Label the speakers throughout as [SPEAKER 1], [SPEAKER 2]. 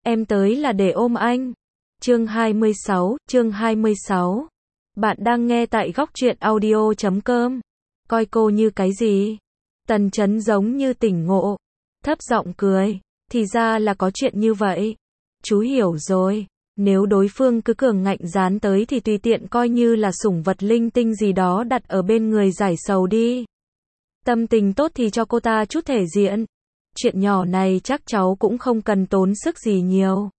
[SPEAKER 1] Em tới là để ôm anh. Chương 26. Bạn đang nghe tại góc truyện audio.com. Coi cô như cái gì? Tần Chấn giống như tỉnh ngộ, thấp giọng cười. Thì ra là có chuyện như vậy. Chú hiểu rồi. Nếu đối phương cứ cường ngạnh dán tới thì tùy tiện coi như là sủng vật linh tinh gì đó đặt ở bên người giải sầu đi. Tâm tình tốt thì cho cô ta chút thể diện. Chuyện nhỏ này chắc cháu cũng không cần tốn sức gì nhiều.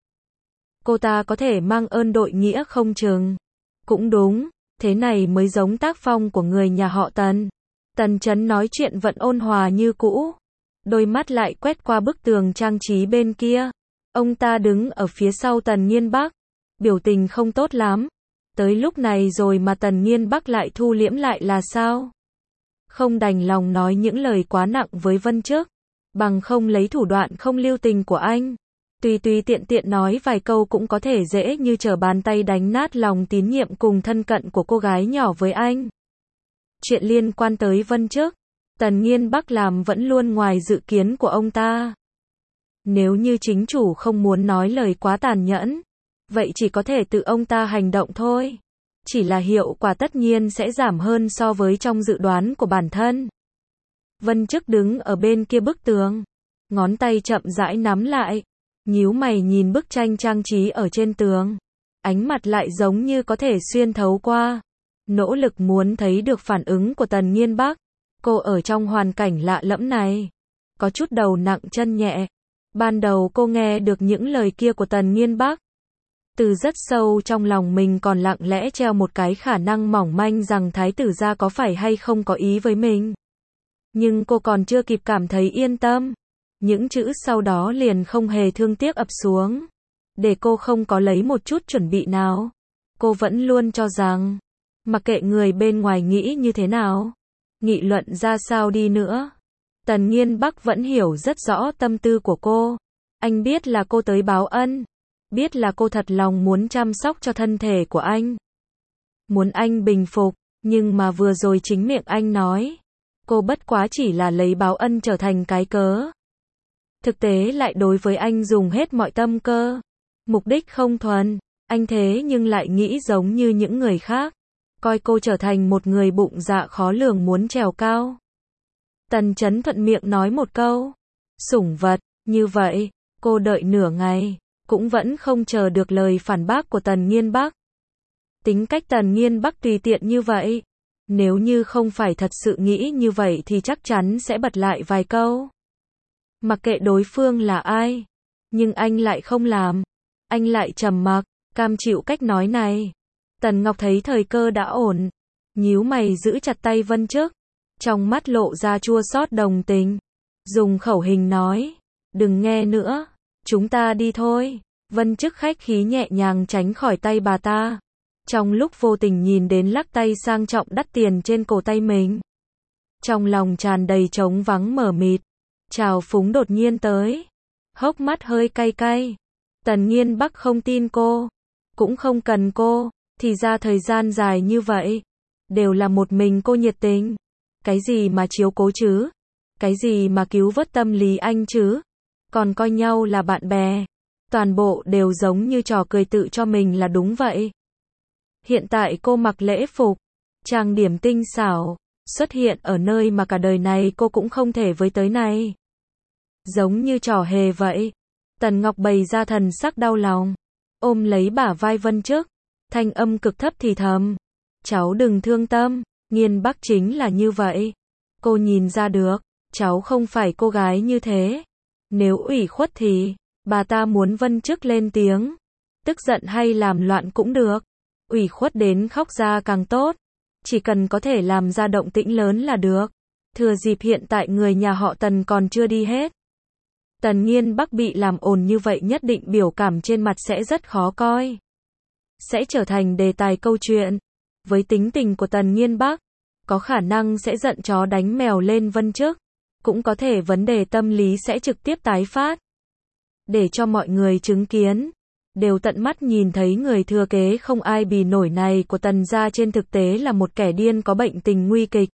[SPEAKER 1] Cô ta có thể mang ơn đội nghĩa không chừng. Cũng đúng, thế này mới giống tác phong của người nhà họ Tần. Tần Chấn nói chuyện vẫn ôn hòa như cũ. Đôi mắt lại quét qua bức tường trang trí bên kia. Ông ta đứng ở phía sau Tần Nghiên Bắc. Biểu tình không tốt lắm. Tới lúc này rồi mà Tần Nghiên Bắc lại thu liễm lại là sao? Không đành lòng nói những lời quá nặng với Vân Chức. Bằng không lấy thủ đoạn không lưu tình của anh. Tùy tiện tiện nói vài câu cũng có thể dễ như trở bàn tay đánh nát lòng tín nhiệm cùng thân cận của cô gái nhỏ với anh. Chuyện liên quan tới Vân Chức, Tần Nghiên Bắc làm vẫn luôn ngoài dự kiến của ông ta. Nếu như chính chủ không muốn nói lời quá tàn nhẫn, vậy chỉ có thể tự ông ta hành động thôi. Chỉ là hiệu quả tất nhiên sẽ giảm hơn so với trong dự đoán của bản thân. Vân Chức đứng ở bên kia bức tường, ngón tay chậm rãi nắm lại, nhíu mày nhìn bức tranh trang trí ở trên tường. Ánh mặt lại giống như có thể xuyên thấu qua, nỗ lực muốn thấy được phản ứng của Tần Nghiên Bắc. Cô ở trong hoàn cảnh lạ lẫm này, có chút đầu nặng chân nhẹ. Ban đầu cô nghe được những lời kia của Tần Nghiên Bắc, từ rất sâu trong lòng mình còn lặng lẽ treo một cái khả năng mỏng manh rằng thái tử gia có phải hay không có ý với mình. Nhưng cô còn chưa kịp cảm thấy yên tâm, những chữ sau đó liền không hề thương tiếc ập xuống, để cô không có lấy một chút chuẩn bị nào. Cô vẫn luôn cho rằng, mặc kệ người bên ngoài nghĩ như thế nào, nghị luận ra sao đi nữa, Tần Nghiên Bắc vẫn hiểu rất rõ tâm tư của cô. Anh biết là cô tới báo ân, biết là cô thật lòng muốn chăm sóc cho thân thể của anh, muốn anh bình phục, nhưng mà vừa rồi chính miệng anh nói, cô bất quá chỉ là lấy báo ân trở thành cái cớ. Thực tế lại đối với anh dùng hết mọi tâm cơ. Mục đích không thuần, anh thế nhưng lại nghĩ giống như những người khác, coi cô trở thành một người bụng dạ khó lường muốn trèo cao. Tần Chấn thuận miệng nói một câu, sủng vật, như vậy, cô đợi nửa ngày, cũng vẫn không chờ được lời phản bác của Tần Nghiên Bắc. Tính cách Tần Nghiên Bắc tùy tiện như vậy, nếu như không phải thật sự nghĩ như vậy thì chắc chắn sẽ bật lại vài câu. Mặc kệ đối phương là ai, nhưng anh lại không làm. Anh lại trầm mặc, cam chịu cách nói này. Tần Ngọc thấy thời cơ đã ổn, nhíu mày giữ chặt tay Vân Chức, trong mắt lộ ra chua xót đồng tình. Dùng khẩu hình nói, đừng nghe nữa, chúng ta đi thôi. Vân Chức khách khí nhẹ nhàng tránh khỏi tay bà ta. Trong lúc vô tình nhìn đến lắc tay sang trọng đắt tiền trên cổ tay mình, trong lòng tràn đầy trống vắng mờ mịt. Trào phúng đột nhiên tới, hốc mắt hơi cay cay. Tần Nghiên Bắc không tin cô, cũng không cần cô, thì ra thời gian dài như vậy, đều là một mình cô nhiệt tình. Cái gì mà chiếu cố chứ? Cái gì mà cứu vớt tâm lý anh chứ? Còn coi nhau là bạn bè. Toàn bộ đều giống như trò cười tự cho mình là đúng vậy. Hiện tại cô mặc lễ phục, trang điểm tinh xảo, xuất hiện ở nơi mà cả đời này cô cũng không thể với tới này. Giống như trò hề vậy. Tần Ngọc bày ra thần sắc đau lòng, ôm lấy bả vai Vân Chức, thanh âm cực thấp thì thầm, cháu đừng thương tâm, Nghiên Bắc chính là như vậy. Cô nhìn ra được, cháu không phải cô gái như thế. Nếu ủy khuất thì, bà ta muốn Vân Chức lên tiếng, tức giận hay làm loạn cũng được. Ủy khuất đến khóc ra càng tốt, chỉ cần có thể làm ra động tĩnh lớn là được. Thừa dịp hiện tại người nhà họ Tần còn chưa đi hết, Tần Nghiên Bắc bị làm ồn như vậy nhất định biểu cảm trên mặt sẽ rất khó coi, sẽ trở thành đề tài câu chuyện. Với tính tình của Tần Nghiên Bắc, có khả năng sẽ giận chó đánh mèo lên Vân Chức, cũng có thể vấn đề tâm lý sẽ trực tiếp tái phát. Để cho mọi người chứng kiến, đều tận mắt nhìn thấy người thừa kế không ai bì nổi này của Tần gia trên thực tế là một kẻ điên có bệnh tình nguy kịch.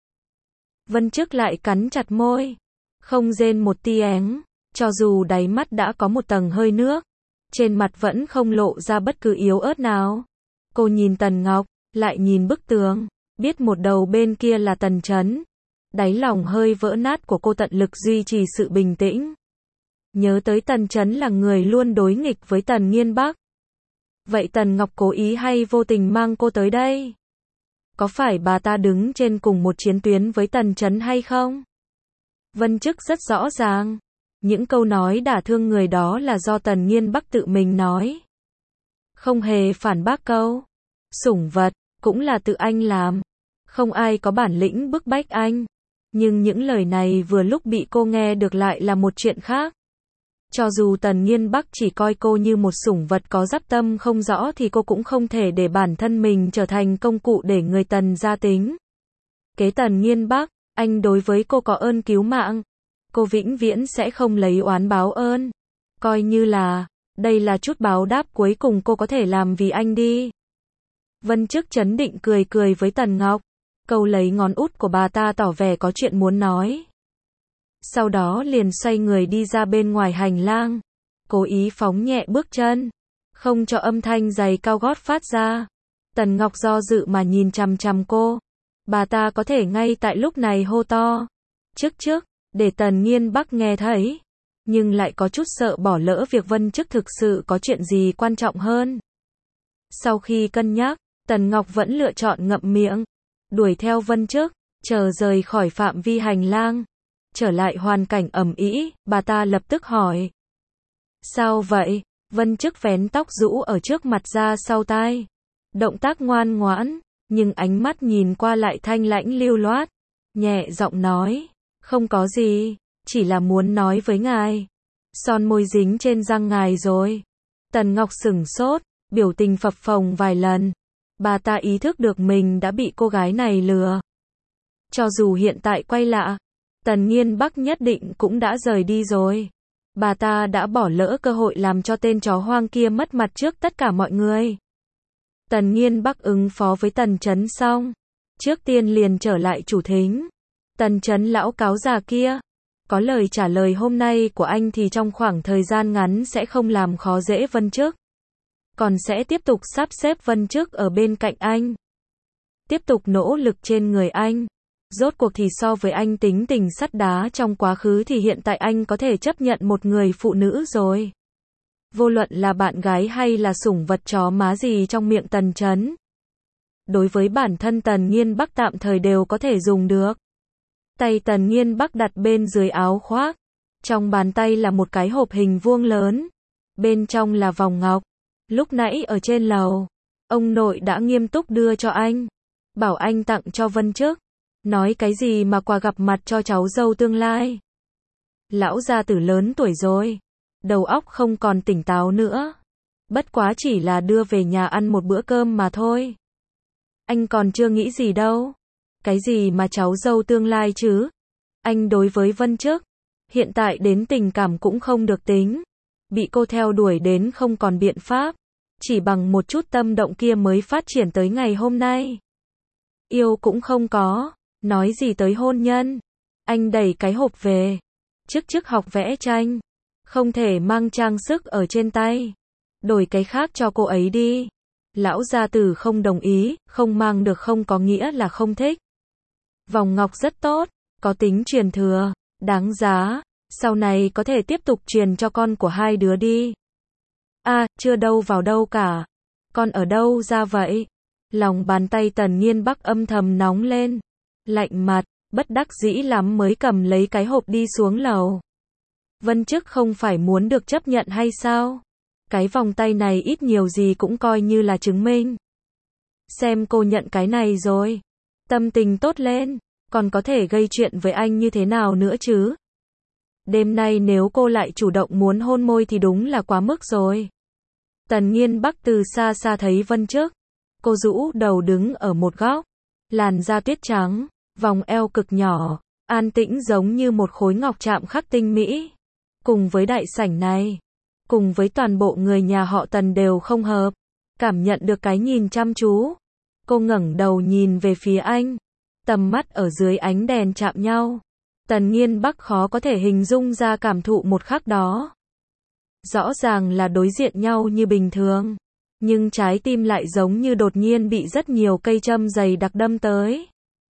[SPEAKER 1] Vân Chức lại cắn chặt môi, không rên một tia éng, cho dù đáy mắt đã có một tầng hơi nước. trên mặt vẫn không lộ ra bất cứ yếu ớt nào. Cô nhìn Tần Ngọc, lại nhìn bức tường, biết một đầu bên kia là Tần Chấn. Đáy lòng hơi vỡ nát của cô tận lực duy trì sự bình tĩnh. Nhớ tới Tần Chấn là người luôn đối nghịch với Tần Nghiên Bắc. Vậy Tần Ngọc cố ý hay vô tình mang cô tới đây? Có phải bà ta đứng trên cùng một chiến tuyến với Tần Chấn hay không? Vân Chức rất rõ ràng. Những câu nói đả thương người đó là do Tần Nghiên Bắc tự mình nói. Không hề phản bác câu sủng vật, cũng là tự anh làm. Không ai có bản lĩnh bức bách anh. Nhưng những lời này vừa lúc bị cô nghe được lại là một chuyện khác. Cho dù Tần Nghiên Bắc chỉ coi cô như một sủng vật có dắp tâm không rõ thì cô cũng không thể để bản thân mình trở thành công cụ để người Tần gia tính. Kế Tần Nghiên Bắc, anh đối với cô có ơn cứu mạng. Cô vĩnh viễn sẽ không lấy oán báo ơn. Coi như là, đây là chút báo đáp cuối cùng cô có thể làm vì anh đi. Vân Chức trấn định cười cười với Tần Ngọc. Câu lấy ngón út của bà ta tỏ vẻ có chuyện muốn nói. Sau đó liền xoay người đi ra bên ngoài hành lang. Cố ý phóng nhẹ bước chân. Không cho âm thanh giày cao gót phát ra. Tần Ngọc do dự mà nhìn chằm chằm cô. Bà ta có thể ngay tại lúc này hô to. Chức, để Tần Nghiên Bắc nghe thấy. Nhưng lại có chút sợ bỏ lỡ việc Vân Chức thực sự có chuyện gì quan trọng hơn. Sau khi cân nhắc, Tần Ngọc vẫn lựa chọn ngậm miệng. Đuổi theo Vân Chức, chờ rời khỏi phạm vi hành lang. Trở lại hoàn cảnh ầm ĩ, bà ta lập tức hỏi. Sao vậy? Vân Chức vén tóc rũ ở trước mặt ra sau tai. Động tác ngoan ngoãn, nhưng ánh mắt nhìn qua lại thanh lãnh lưu loát. Nhẹ giọng nói. Không có gì, chỉ là muốn nói với ngài. Son môi dính trên răng ngài rồi. Tần Ngọc sửng sốt, biểu tình phập phồng vài lần. Bà ta ý thức được mình đã bị cô gái này lừa. Cho dù hiện tại quay lại, Tần Nghiên Bắc nhất định cũng đã rời đi rồi. Bà ta đã bỏ lỡ cơ hội làm cho tên chó hoang kia mất mặt trước tất cả mọi người. Tần Nghiên Bắc ứng phó với Tần Chấn xong. Trước tiên liền trở lại chủ thính. Tần Chấn lão cáo già kia. Có lời trả lời hôm nay của anh thì trong khoảng thời gian ngắn sẽ không làm khó dễ Vân Chức. Còn sẽ tiếp tục sắp xếp Vân Chức ở bên cạnh anh. Tiếp tục nỗ lực trên người anh. Rốt cuộc thì so với anh tính tình sắt đá trong quá khứ thì hiện tại anh có thể chấp nhận một người phụ nữ rồi. Vô luận là bạn gái hay là sủng vật chó má gì trong miệng Tần Chấn. Đối với bản thân Tần Nghiên Bắc tạm thời đều có thể dùng được. Tay Tần Nghiên Bắc đặt bên dưới áo khoác. Trong bàn tay là một cái hộp hình vuông lớn. Bên trong là vòng ngọc. Lúc nãy ở trên lầu, ông nội đã nghiêm túc đưa cho anh. Bảo anh tặng cho Vân Chức. Nói cái gì mà quà gặp mặt cho cháu dâu tương lai. Lão gia tử lớn tuổi rồi. Đầu óc không còn tỉnh táo nữa. Bất quá chỉ là đưa về nhà ăn một bữa cơm mà thôi. Anh còn chưa nghĩ gì đâu. Cái gì mà cháu dâu tương lai chứ? Anh đối với Vân Chức, hiện tại đến tình cảm cũng không được tính. Bị cô theo đuổi đến không còn biện pháp. Chỉ bằng một chút tâm động kia mới phát triển tới ngày hôm nay. Yêu cũng không có. Nói gì tới hôn nhân. Anh đẩy cái hộp về. Chức học vẽ tranh. Không thể mang trang sức ở trên tay. Đổi cái khác cho cô ấy đi. Lão gia tử không đồng ý, không mang được không có nghĩa là không thích. Vòng ngọc rất tốt, có tính truyền thừa, đáng giá. Sau này có thể tiếp tục truyền cho con của hai đứa đi. Chưa đâu vào đâu cả. Con ở đâu ra vậy? Lòng bàn tay Tần Nghiên Bắc âm thầm nóng lên. Lạnh mặt, bất đắc dĩ lắm mới cầm lấy cái hộp đi xuống lầu. Vân Chức không phải muốn được chấp nhận hay sao? Cái vòng tay này ít nhiều gì cũng coi như là chứng minh. Xem cô nhận cái này rồi. Tâm tình tốt lên, còn có thể gây chuyện với anh như thế nào nữa chứ? Đêm nay nếu cô lại chủ động muốn hôn môi thì đúng là quá mức rồi. Tần Nghiên Bắc từ xa xa thấy Vân Chức. Cô rũ đầu đứng ở một góc. Làn da tuyết trắng, vòng eo cực nhỏ, an tĩnh giống như một khối ngọc chạm khắc tinh mỹ. Cùng với đại sảnh này, cùng với toàn bộ người nhà họ Tần đều không hợp. Cảm nhận được cái nhìn chăm chú. Cô ngẩng đầu nhìn về phía anh. Tầm mắt ở dưới ánh đèn chạm nhau. Tần Nghiên Bắc khó có thể hình dung ra cảm thụ một khắc đó. Rõ ràng là đối diện nhau như bình thường. Nhưng trái tim lại giống như đột nhiên bị rất nhiều cây châm dày đặc đâm tới.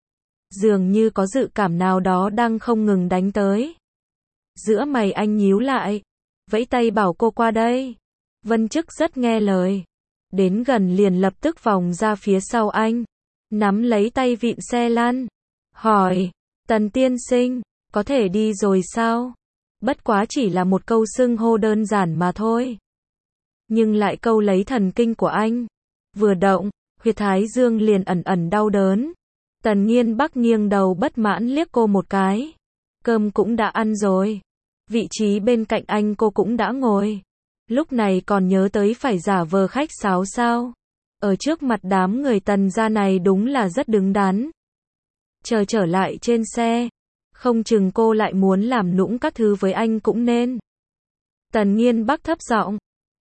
[SPEAKER 1] Dường như có dự cảm nào đó đang không ngừng đánh tới. Giữa mày anh nhíu lại. Vẫy tay bảo cô qua đây. Vân Chức rất nghe lời. Đến gần liền lập tức vòng ra phía sau anh. Nắm lấy tay vịn xe lăn. Hỏi, Tần tiên sinh, có thể đi rồi sao? Bất quá chỉ là một câu xưng hô đơn giản mà thôi. Nhưng lại câu lấy thần kinh của anh. Vừa động, huyệt thái dương liền ẩn ẩn đau đớn. Tần Nghiên Bắc nghiêng đầu bất mãn liếc cô một cái. Cơm cũng đã ăn rồi. Vị trí bên cạnh anh cô cũng đã ngồi. Lúc này còn nhớ tới phải giả vờ khách sáo sao? Ở trước mặt đám người Tần gia này đúng là rất đứng đắn. Chờ trở lại trên xe. Không chừng cô lại muốn làm nũng các thứ với anh cũng nên. Tần Nghiên Bắc thấp giọng.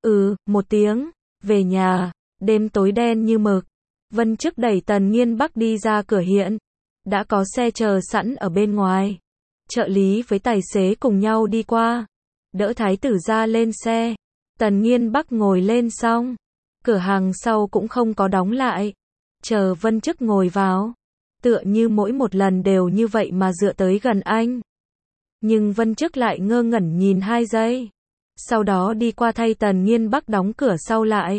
[SPEAKER 1] Một tiếng. Về nhà. Đêm tối đen như mực. Vân Chức đẩy Tần Nghiên Bắc đi ra cửa hiện. Đã có xe chờ sẵn ở bên ngoài. Trợ lý với tài xế cùng nhau đi qua. Đỡ thái tử ra lên xe. Tần Nghiên Bắc ngồi lên xong. Cửa hàng sau cũng không có đóng lại. Chờ Vân Chức ngồi vào. Tựa như mỗi một lần đều như vậy mà dựa tới gần anh. Nhưng Vân Chức lại ngơ ngẩn nhìn 2 giây. Sau đó đi qua thay Tần Nghiên Bắc đóng cửa sau lại.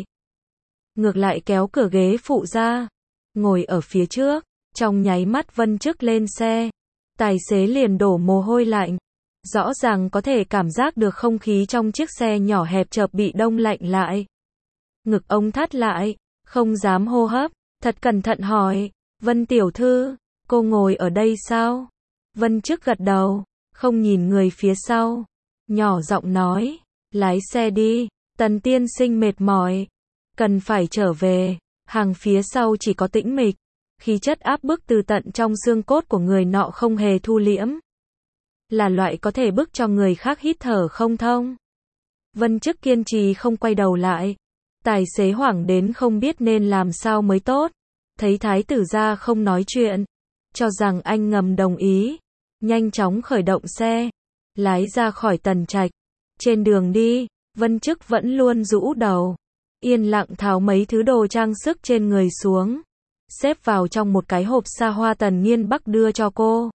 [SPEAKER 1] Ngược lại kéo cửa ghế phụ ra. Ngồi ở phía trước. Trong nháy mắt Vân Chức lên xe. Tài xế liền đổ mồ hôi lạnh. Rõ ràng có thể cảm giác được không khí trong chiếc xe nhỏ hẹp chợt bị đông lạnh lại. Ngực ông thắt lại. Không dám hô hấp. Thật cẩn thận hỏi. Vân tiểu thư, cô ngồi ở đây sao? Vân Chức gật đầu. Không nhìn người phía sau. Nhỏ giọng nói. Lái xe đi. Tần tiên sinh mệt mỏi. Cần phải trở về. Hàng phía sau chỉ có tĩnh mịch. Khí chất áp bức từ tận trong xương cốt của người nọ không hề thu liễm. Là loại có thể bức cho người khác hít thở không thông. Vân Chức kiên trì không quay đầu lại. Tài xế hoảng đến không biết nên làm sao mới tốt. Thấy thái tử ra không nói chuyện. Cho rằng anh ngầm đồng ý. Nhanh chóng khởi động xe. Lái ra khỏi Tần Trạch. Trên đường đi, Vân Chức vẫn luôn rũ đầu. Yên lặng tháo mấy thứ đồ trang sức trên người xuống. Xếp vào trong một cái hộp xa hoa Tần Nghiên Bắc đưa cho cô.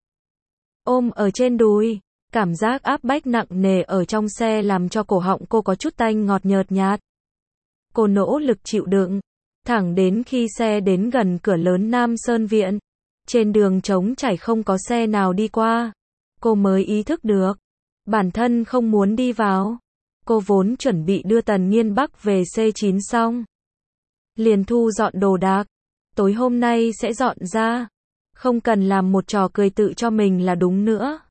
[SPEAKER 1] Ôm ở trên đùi. Cảm giác áp bách nặng nề ở trong xe làm cho cổ họng cô có chút tanh ngọt nhợt nhạt. Cô nỗ lực chịu đựng. Thẳng đến khi xe đến gần cửa lớn Nam Sơn Viện. Trên đường trống trải không có xe nào đi qua. Cô mới ý thức được. Bản thân không muốn đi vào. Cô vốn chuẩn bị đưa Tần Nghiên Bắc về C9 xong. Liền thu dọn đồ đạc. Tối hôm nay sẽ dọn ra. Không cần làm một trò cười tự cho mình là đúng nữa.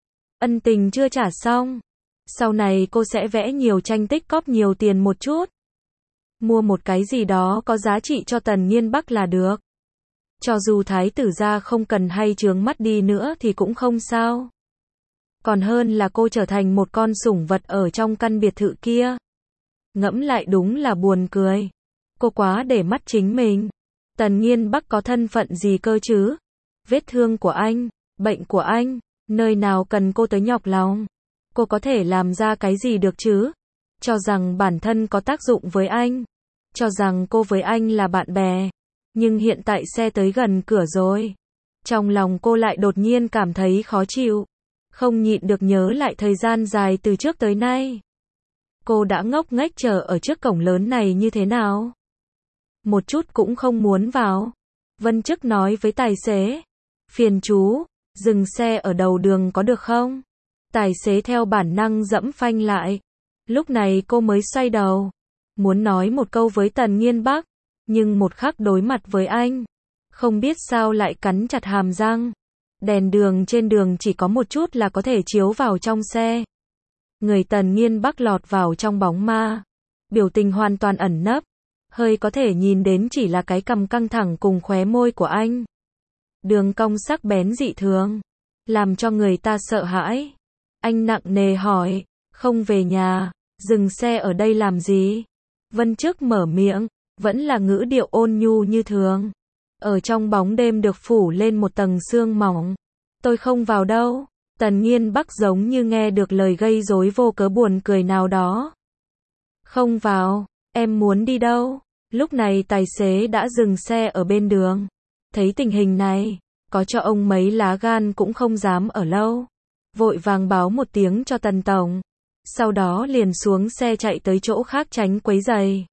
[SPEAKER 1] Ân tình chưa trả xong. Sau này cô sẽ vẽ nhiều tranh tích cóp nhiều tiền một chút. Mua một cái gì đó có giá trị cho Tần Nghiên Bắc là được. Cho dù thái tử gia không cần hay chướng mắt đi nữa thì cũng không sao. Còn hơn là cô trở thành một con sủng vật ở trong căn biệt thự kia. Ngẫm lại đúng là buồn cười. Cô quá để mắt chính mình. Tần Nghiên Bắc có thân phận gì cơ chứ? Vết thương của anh, bệnh của anh, nơi nào cần cô tới nhọc lòng. Cô có thể làm ra cái gì được chứ? Cho rằng bản thân có tác dụng với anh. Cho rằng cô với anh là bạn bè. Nhưng hiện tại xe tới gần cửa rồi. Trong lòng cô lại đột nhiên cảm thấy khó chịu. Không nhịn được nhớ lại thời gian dài từ trước tới nay. Cô đã ngốc nghếch chờ ở trước cổng lớn này như thế nào? Một chút cũng không muốn vào. Vân Chức nói với tài xế. Phiền chú, dừng xe ở đầu đường có được không? Tài xế theo bản năng dẫm phanh lại. Lúc này cô mới xoay đầu. Muốn nói một câu với Tần Nghiên Bắc. Nhưng một khắc đối mặt với anh. Không biết sao lại cắn chặt hàm răng. Đèn đường trên đường chỉ có một chút là có thể chiếu vào trong xe. Người Tần Nghiên Bắc lọt vào trong bóng ma. Biểu tình hoàn toàn ẩn nấp. Hơi có thể nhìn đến chỉ là cái cằm căng thẳng cùng khóe môi của anh. Đường cong sắc bén dị thường. Làm cho người ta sợ hãi. Anh nặng nề hỏi. Không về nhà. Dừng xe ở đây làm gì? Vân Chức mở miệng. Vẫn là ngữ điệu ôn nhu như thường. Ở trong bóng đêm được phủ lên một tầng sương mỏng. Tôi không vào đâu. Tần Nghiên Bắc giống như nghe được lời gây rối vô cớ buồn cười nào đó. Không vào, em muốn đi đâu? Lúc này tài xế đã dừng xe ở bên đường. Thấy tình hình này, có cho ông mấy lá gan cũng không dám ở lâu. Vội vàng báo một tiếng cho Tần tổng. Sau đó liền xuống xe chạy tới chỗ khác tránh quấy rầy.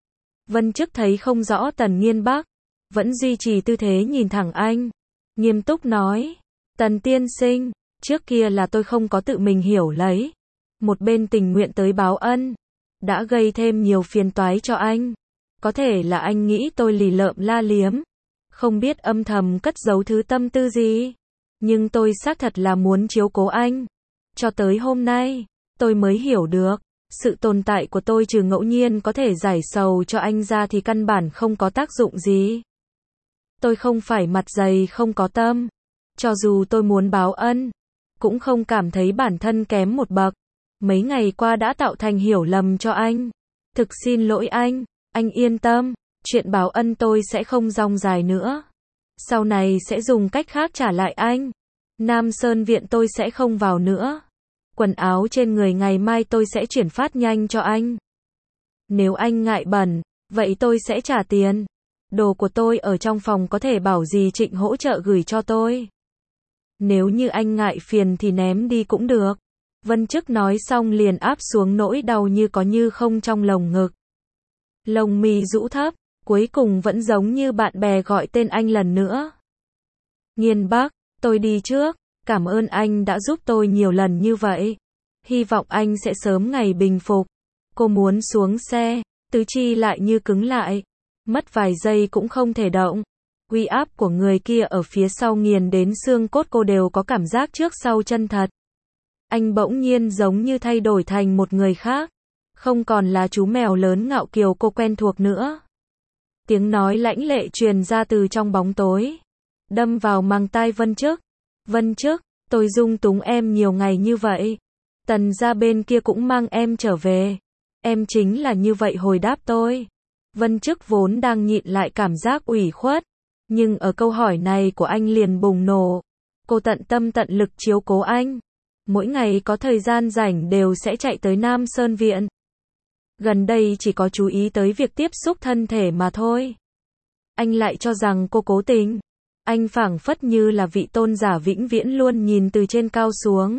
[SPEAKER 1] Vân Chức thấy không rõ Tần Nghiên Bắc, vẫn duy trì tư thế nhìn thẳng anh. Nghiêm túc nói, Tần tiên sinh, trước kia là tôi không có tự mình hiểu lấy. Một bên tình nguyện tới báo ân, đã gây thêm nhiều phiền toái cho anh. Có thể là anh nghĩ tôi lì lợm la liếm, không biết âm thầm cất giấu thứ tâm tư gì. Nhưng tôi xác thật là muốn chiếu cố anh. Cho tới hôm nay, tôi mới hiểu được, sự tồn tại của tôi trừ ngẫu nhiên có thể giải sầu cho anh ra thì căn bản không có tác dụng gì. Tôi không phải mặt dày không có tâm. Cho dù tôi muốn báo ân, cũng không cảm thấy bản thân kém một bậc. Mấy ngày qua đã tạo thành hiểu lầm cho anh. Thực xin lỗi anh yên tâm, chuyện báo ân tôi sẽ không dong dài nữa. Sau này sẽ dùng cách khác trả lại anh. Nam Sơn Viện tôi sẽ không vào nữa. Quần áo trên người ngày mai tôi sẽ chuyển phát nhanh cho anh. Nếu anh ngại bẩn, vậy tôi sẽ trả tiền. Đồ của tôi ở trong phòng có thể bảo dì Trịnh hỗ trợ gửi cho tôi. Nếu như anh ngại phiền thì ném đi cũng được. Vân Chức nói xong liền áp xuống nỗi đau như có như không trong lồng ngực. Lồng mi rũ thấp, cuối cùng vẫn giống như bạn bè gọi tên anh lần nữa. Nghiên Bắc, tôi đi trước, cảm ơn anh đã giúp tôi nhiều lần như vậy. Hy vọng anh sẽ sớm ngày bình phục. Cô muốn xuống xe, tứ chi lại như cứng lại. Mất vài giây cũng không thể động. Uy áp của người kia ở phía sau nghiền đến xương cốt, cô đều có cảm giác trước sau chân thật. Anh bỗng nhiên giống như thay đổi thành một người khác. Không còn là chú mèo lớn ngạo kiều cô quen thuộc nữa. Tiếng nói lãnh lệ truyền ra từ trong bóng tối, đâm vào màng tai Vân Chức. Vân Chức, tôi dung túng em nhiều ngày như vậy. Tần gia bên kia cũng mang em trở về. Em chính là như vậy hồi đáp tôi. Vân Chức vốn đang nhịn lại cảm giác ủy khuất. Nhưng ở câu hỏi này của anh liền bùng nổ. Cô tận tâm tận lực chiếu cố anh. Mỗi ngày có thời gian rảnh đều sẽ chạy tới Nam Sơn Viện. Gần đây chỉ có chú ý tới việc tiếp xúc thân thể mà thôi. Anh lại cho rằng cô cố tình. Anh phảng phất như là vị tôn giả vĩnh viễn luôn nhìn từ trên cao xuống.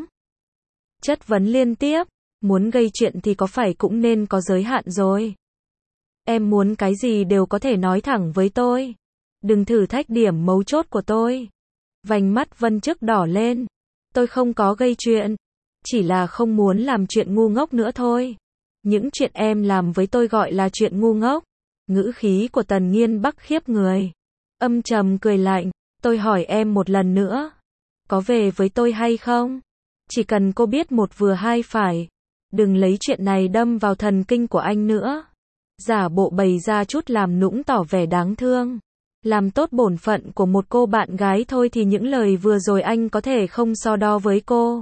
[SPEAKER 1] Chất vấn liên tiếp, muốn gây chuyện thì có phải cũng nên có giới hạn rồi. Em muốn cái gì đều có thể nói thẳng với tôi. Đừng thử thách điểm mấu chốt của tôi. Vành mắt Vân Chức đỏ lên. Tôi không có gây chuyện. Chỉ là không muốn làm chuyện ngu ngốc nữa thôi. Những chuyện em làm với tôi gọi là chuyện ngu ngốc. Ngữ khí của Tần Nghiên Bắc khiếp người. Âm trầm cười lạnh. Tôi hỏi em một lần nữa. Có về với tôi hay không? Chỉ cần cô biết một vừa hai phải. Đừng lấy chuyện này đâm vào thần kinh của anh nữa. Giả bộ bày ra chút làm nũng tỏ vẻ đáng thương. Làm tốt bổn phận của một cô bạn gái thôi thì những lời vừa rồi anh có thể không so đo với cô.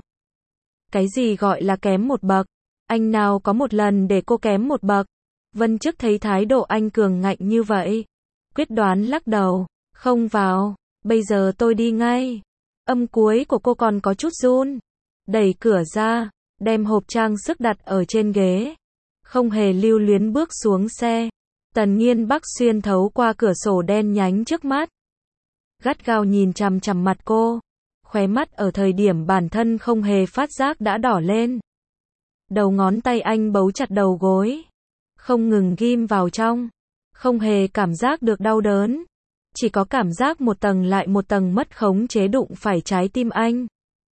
[SPEAKER 1] Cái gì gọi là kém một bậc? Anh nào có một lần để cô kém một bậc? Vân Chức thấy thái độ anh cường ngạnh như vậy, quyết đoán lắc đầu. Không vào, bây giờ tôi đi ngay. Âm cuối của cô còn có chút run. Đẩy cửa ra, đem hộp trang sức đặt ở trên ghế. Không hề lưu luyến bước xuống xe. Tần Nghiên Bắc xuyên thấu qua cửa sổ đen nhánh trước mắt. Gắt gao nhìn chằm chằm mặt cô. Khóe mắt ở thời điểm bản thân không hề phát giác đã đỏ lên. Đầu ngón tay anh bấu chặt đầu gối. Không ngừng ghim vào trong. Không hề cảm giác được đau đớn. Chỉ có cảm giác một tầng lại một tầng mất khống chế đụng phải trái tim anh.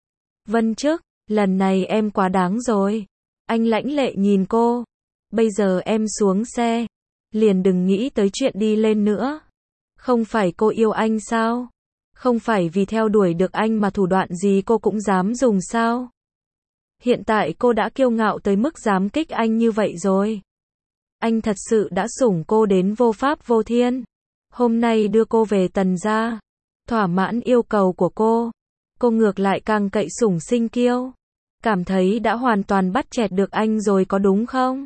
[SPEAKER 1] Vân Chức, lần này em quá đáng rồi. Anh lãnh lệ nhìn cô. Bây giờ em xuống xe. Liền đừng nghĩ tới chuyện đi lên nữa. Không phải cô yêu anh sao? Không phải vì theo đuổi được anh mà thủ đoạn gì cô cũng dám dùng sao? Hiện tại cô đã kiêu ngạo tới mức dám kích anh như vậy rồi. Anh thật sự đã sủng cô đến vô pháp vô thiên. Hôm nay đưa cô về Tần gia, thỏa mãn yêu cầu của cô ngược lại càng cậy sủng sinh kiêu. Cảm thấy đã hoàn toàn bắt chẹt được anh rồi có đúng không?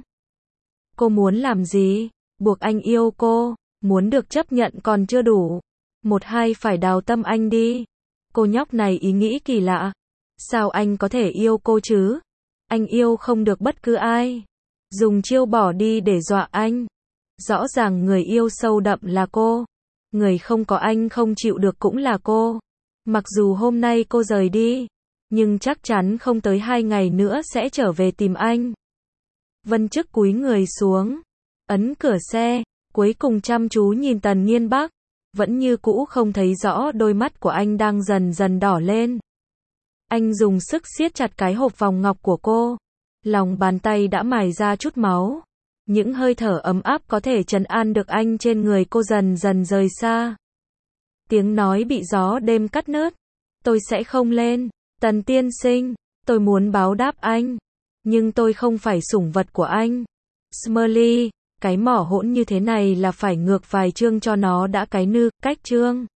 [SPEAKER 1] Cô muốn làm gì? Buộc anh yêu cô, muốn được chấp nhận còn chưa đủ. Một hai phải đào tâm anh đi. Cô nhóc này ý nghĩ kỳ lạ. Sao anh có thể yêu cô chứ? Anh yêu không được bất cứ ai. Dùng chiêu bỏ đi để dọa anh. Rõ ràng người yêu sâu đậm là cô. Người không có anh không chịu được cũng là cô. Mặc dù hôm nay cô rời đi, nhưng chắc chắn không tới 2 ngày nữa sẽ trở về tìm anh. Vân Chức cúi người xuống, ấn cửa xe, cuối cùng chăm chú nhìn Tần Nghiên Bắc. Vẫn như cũ không thấy rõ đôi mắt của anh đang dần dần đỏ lên. Anh dùng sức siết chặt cái hộp vòng ngọc của cô. Lòng bàn tay đã mài ra chút máu. Những hơi thở ấm áp có thể trấn an được anh trên người cô dần dần rời xa. Tiếng nói bị gió đêm cắt nớt. Tôi sẽ không lên. Tần tiên sinh, tôi muốn báo đáp anh. Nhưng tôi không phải sủng vật của anh. Smiley, cái mỏ hỗn như thế này là phải ngược vài chương cho nó đã cái nư, cách chương.